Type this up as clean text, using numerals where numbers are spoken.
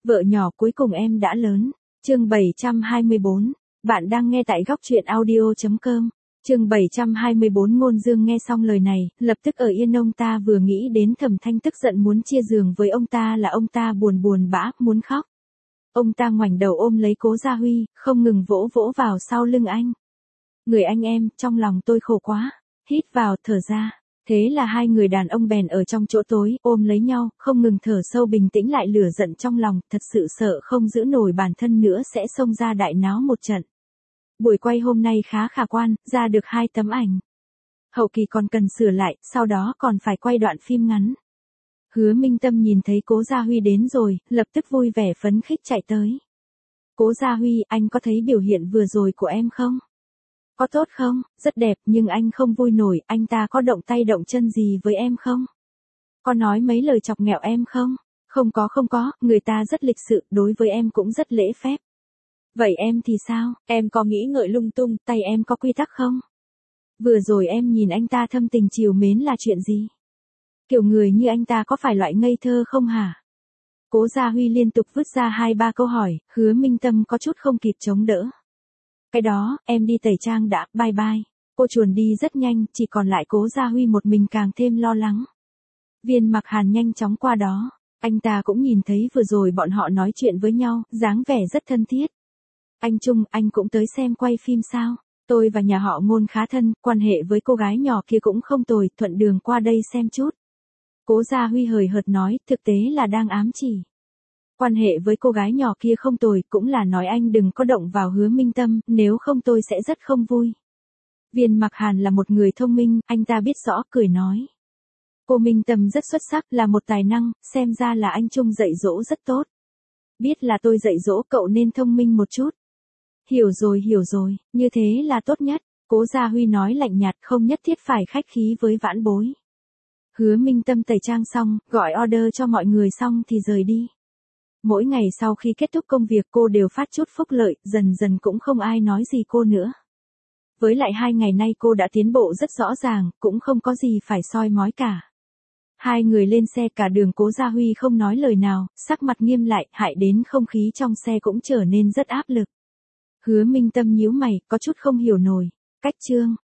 Vợ nhỏ cuối cùng em đã lớn. Chương 724. Bạn đang nghe tại góc truyện audio.com. Chương 724. Ngôn Dương nghe xong lời này, lập tức ở yên. Ông ta vừa nghĩ đến Thẩm Thanh tức giận muốn chia giường với ông ta là ông ta buồn buồn bã, muốn khóc. Ông ta ngoảnh đầu ôm lấy Cố Gia Huy, không ngừng vỗ vỗ vào sau lưng anh. Người anh em, trong lòng tôi khổ quá. Hít vào, thở ra. Thế là hai người đàn ông bèn ở trong chỗ tối, ôm lấy nhau, không ngừng thở sâu bình tĩnh lại lửa giận trong lòng, thật sự sợ không giữ nổi bản thân nữa sẽ xông ra đại náo một trận. Buổi quay hôm nay khá khả quan, ra được 2 tấm ảnh. Hậu kỳ còn cần sửa lại, sau đó còn phải quay đoạn phim ngắn. Hứa Minh Tâm nhìn thấy Cố Gia Huy đến rồi, lập tức vui vẻ phấn khích chạy tới. Cố Gia Huy, anh có thấy biểu hiện vừa rồi của em không? Có tốt không? Rất đẹp, nhưng anh không vui nổi, anh ta có động tay động chân gì với em không? Có nói mấy lời chọc ghẹo em không? Không có, người ta rất lịch sự, đối với em cũng rất lễ phép. Vậy em thì sao? Em có nghĩ ngợi lung tung, tay em có quy tắc không? Vừa rồi em nhìn anh ta thâm tình trìu mến là chuyện gì? Kiểu người như anh ta có phải loại ngây thơ không hả? Cố Gia Huy liên tục vứt ra 2-3 câu hỏi, Hứa Minh Tâm có chút không kịp chống đỡ. Cái đó, em đi tẩy trang đã, bye bye. Cô chuồn đi rất nhanh, chỉ còn lại Cố Gia Huy một mình càng thêm lo lắng. Viên Mặc Hàn nhanh chóng qua đó, anh ta cũng nhìn thấy vừa rồi bọn họ nói chuyện với nhau, dáng vẻ rất thân thiết. Anh Trung, anh cũng tới xem quay phim sao? Tôi và nhà họ Ngôn khá thân, quan hệ với cô gái nhỏ kia cũng không tồi, thuận đường qua đây xem chút. Cố Gia Huy hời hợt nói, thực tế là đang ám chỉ. Quan hệ với cô gái nhỏ kia không tồi, cũng là nói anh đừng có động vào Hứa Minh Tâm, nếu không tôi sẽ rất không vui. Viên Mặc Hàn là một người thông minh, anh ta biết rõ, cười nói. Cô Minh Tâm rất xuất sắc, là một tài năng, xem ra là anh Trung dạy dỗ rất tốt. Biết là tôi dạy dỗ cậu nên thông minh một chút. Hiểu rồi, như thế là tốt nhất. Cố Gia Huy nói lạnh nhạt, không nhất thiết phải khách khí với vãn bối. Hứa Minh Tâm tẩy trang xong, gọi order cho mọi người xong thì rời đi. Mỗi ngày sau khi kết thúc công việc cô đều phát chút phúc lợi, dần dần cũng không ai nói gì cô nữa. Với lại 2 ngày nay cô đã tiến bộ rất rõ ràng, cũng không có gì phải soi mói cả. Hai người lên xe cả đường Cố Gia Huy không nói lời nào, sắc mặt nghiêm lại, hại đến không khí trong xe cũng trở nên rất áp lực. Hứa Minh Tâm nhíu mày, có chút không hiểu nổi. Cách chương